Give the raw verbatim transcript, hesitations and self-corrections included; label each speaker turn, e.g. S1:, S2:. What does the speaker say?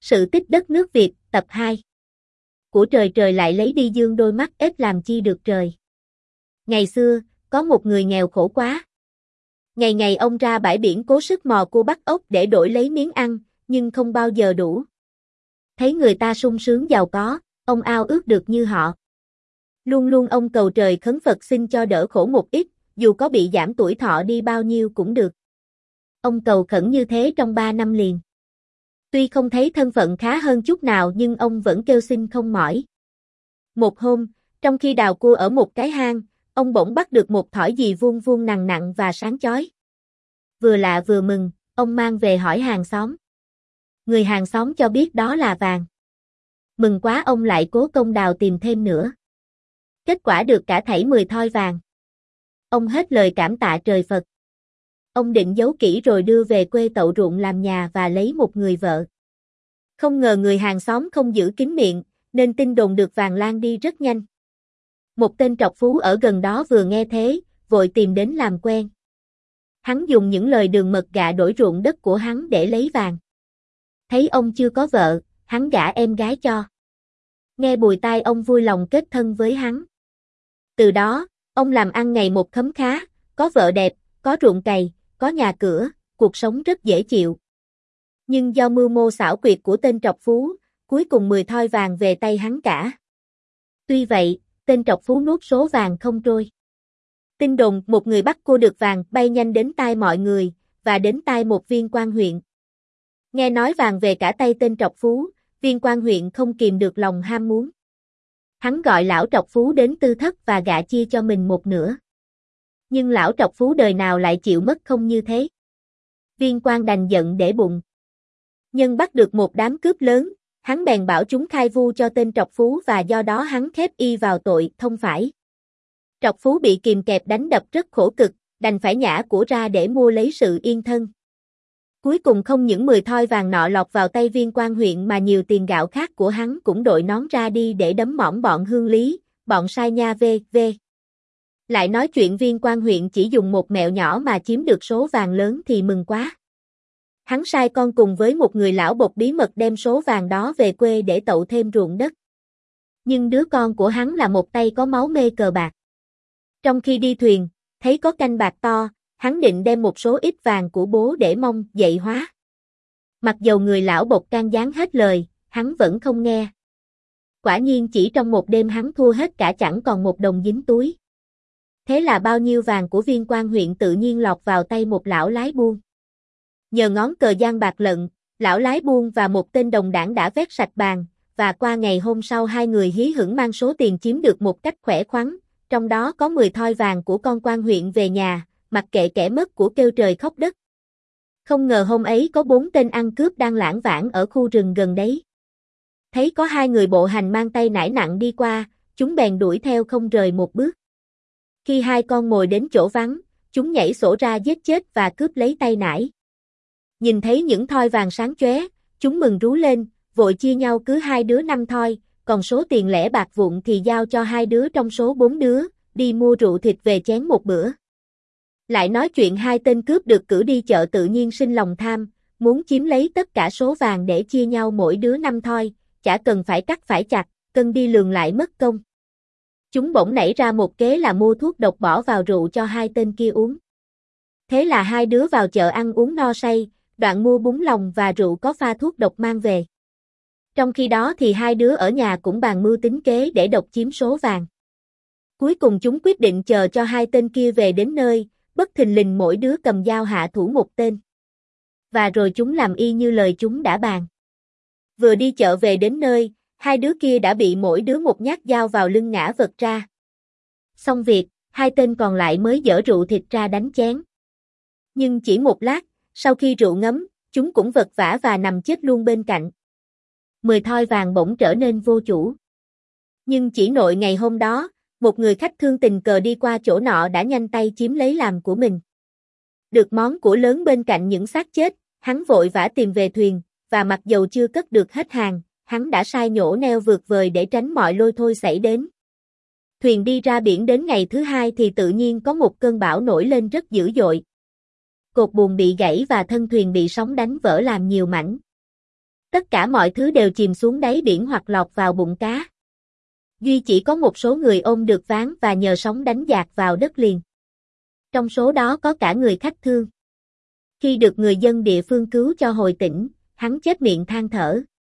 S1: Sự tích đất nước Việt, tập hai. Của trời trời lại lấy đi dương đôi mắt ếch làm chi được trời. Ngày xưa, có một người nghèo khổ quá. Ngày ngày ông ra bãi biển cố sức mò cua bắt ốc để đổi lấy miếng ăn, nhưng không bao giờ đủ. Thấy người ta sung sướng giàu có, ông ao ước được như họ. Luôn luôn ông cầu trời khấn Phật xin cho đỡ khổ một ít, dù có bị giảm tuổi thọ đi bao nhiêu cũng được. Ông cầu khẩn như thế trong ba năm liền. Tuy không thấy thân phận khá hơn chút nào nhưng ông vẫn kêu xin không mỏi. Một hôm, trong khi đào cua ở một cái hang, ông bỗng bắt được một thỏi gì vuông vuông nặng nặng và sáng chói. Vừa lạ vừa mừng, ông mang về hỏi hàng xóm. Người hàng xóm cho biết đó là vàng. Mừng quá ông lại cố công đào tìm thêm nữa. Kết quả được cả thảy mười thoi vàng. Ông hết lời cảm tạ trời Phật. Ông định giấu kỹ rồi đưa về quê tậu ruộng làm nhà và lấy một người vợ. Không ngờ người hàng xóm không giữ kín miệng, nên tin đồn được vàng lan đi rất nhanh. Một tên trọc phú ở gần đó vừa nghe thế, vội tìm đến làm quen. Hắn dùng những lời đường mật gạ đổi ruộng đất của hắn để lấy vàng. Thấy ông chưa có vợ, hắn gả em gái cho. Nghe bùi tai ông vui lòng kết thân với hắn. Từ đó, ông làm ăn ngày một khấm khá, có vợ đẹp, có ruộng cày, có nhà cửa, cuộc sống rất dễ chịu. Nhưng do mưu mô xảo quyệt của tên trọc phú, cuối cùng mười thoi vàng về tay hắn cả. Tuy vậy, tên trọc phú nuốt số vàng không trôi. Tin đồn một người bắt cua được vàng bay nhanh đến tai mọi người, và đến tai một viên quan huyện. Nghe nói vàng về cả tay tên trọc phú, viên quan huyện không kìm được lòng ham muốn. Hắn gọi lão trọc phú đến tư thất và gạ chia cho mình một nửa. Nhưng lão trọc phú đời nào lại chịu mất không như thế. Viên quan đành giận để bụng. Nhân bắt được một đám cướp lớn, hắn bèn bảo chúng khai vu cho tên trọc phú và do đó hắn khép y vào tội thông phải. Trọc phú bị kìm kẹp đánh đập rất khổ cực, đành phải nhả của ra để mua lấy sự yên thân. Cuối cùng không những mười thoi vàng nọ lọt vào tay viên quan huyện mà nhiều tiền gạo khác của hắn cũng đội nón ra đi để đấm mỏng bọn hương lý, bọn sai nha vê vê. Lại nói chuyện viên quan huyện chỉ dùng một mẹo nhỏ mà chiếm được số vàng lớn thì mừng quá. Hắn sai con cùng với một người lão bộc bí mật đem số vàng đó về quê để tậu thêm ruộng đất. Nhưng đứa con của hắn là một tay có máu mê cờ bạc. Trong khi đi thuyền, thấy có canh bạc to, hắn định đem một số ít vàng của bố để mong dậy hóa. Mặc dầu người lão bộc can gián hết lời, hắn vẫn không nghe. Quả nhiên chỉ trong một đêm hắn thua hết cả chẳng còn một đồng dính túi. Thế là bao nhiêu vàng của viên quan huyện tự nhiên lọt vào tay một lão lái buôn. Nhờ ngón cờ giang bạc lận, lão lái buôn và một tên đồng đảng đã vét sạch bàn, và qua ngày hôm sau hai người hí hửng mang số tiền chiếm được một cách khỏe khoắn, trong đó có mười thoi vàng của con quan huyện về nhà, mặc kệ kẻ mất của kêu trời khóc đất. Không ngờ hôm ấy có bốn tên ăn cướp đang lảng vảng ở khu rừng gần đấy. Thấy có hai người bộ hành mang tay nải nặng đi qua, chúng bèn đuổi theo không rời một bước. Khi hai con mồi đến chỗ vắng, chúng nhảy sổ ra giết chết và cướp lấy tay nải. Nhìn thấy những thoi vàng sáng chóe, chúng mừng rú lên, vội chia nhau cứ hai đứa năm thoi, còn số tiền lẻ bạc vụn thì giao cho hai đứa trong số bốn đứa, đi mua rượu thịt về chén một bữa. Lại nói chuyện hai tên cướp được cử đi chợ tự nhiên sinh lòng tham, muốn chiếm lấy tất cả số vàng để chia nhau mỗi đứa năm thoi, chả cần phải cắt phải chặt, cân đi lường lại mất công. Chúng bỗng nảy ra một kế là mua thuốc độc bỏ vào rượu cho hai tên kia uống. Thế là hai đứa vào chợ ăn uống no say, đoạn mua bún lòng và rượu có pha thuốc độc mang về. Trong khi đó thì hai đứa ở nhà cũng bàn mưu tính kế để độc chiếm số vàng. Cuối cùng chúng quyết định chờ cho hai tên kia về đến nơi, bất thình lình mỗi đứa cầm dao hạ thủ một tên. Và rồi chúng làm y như lời chúng đã bàn. Vừa đi chợ về đến nơi, hai đứa kia đã bị mỗi đứa một nhát dao vào lưng ngã vật ra. Xong việc, hai tên còn lại mới dở rượu thịt ra đánh chén. Nhưng chỉ một lát, sau khi rượu ngấm, chúng cũng vật vã và nằm chết luôn bên cạnh. Mười thoi vàng bỗng trở nên vô chủ. Nhưng chỉ nội ngày hôm đó, một người khách thương tình cờ đi qua chỗ nọ đã nhanh tay chiếm lấy làm của mình. Được món của lớn bên cạnh những xác chết, hắn vội vã tìm về thuyền, và mặc dầu chưa cất được hết hàng, hắn đã sai nhổ neo vượt vời để tránh mọi lôi thôi xảy đến. Thuyền đi ra biển đến ngày thứ hai thì tự nhiên có một cơn bão nổi lên rất dữ dội. Cột buồm bị gãy và thân thuyền bị sóng đánh vỡ làm nhiều mảnh. Tất cả mọi thứ đều chìm xuống đáy biển hoặc lọt vào bụng cá. Duy chỉ có một số người ôm được ván và nhờ sóng đánh dạt vào đất liền. Trong số đó có cả người khách thương. Khi được người dân địa phương cứu cho hồi tỉnh, hắn chết miệng than thở.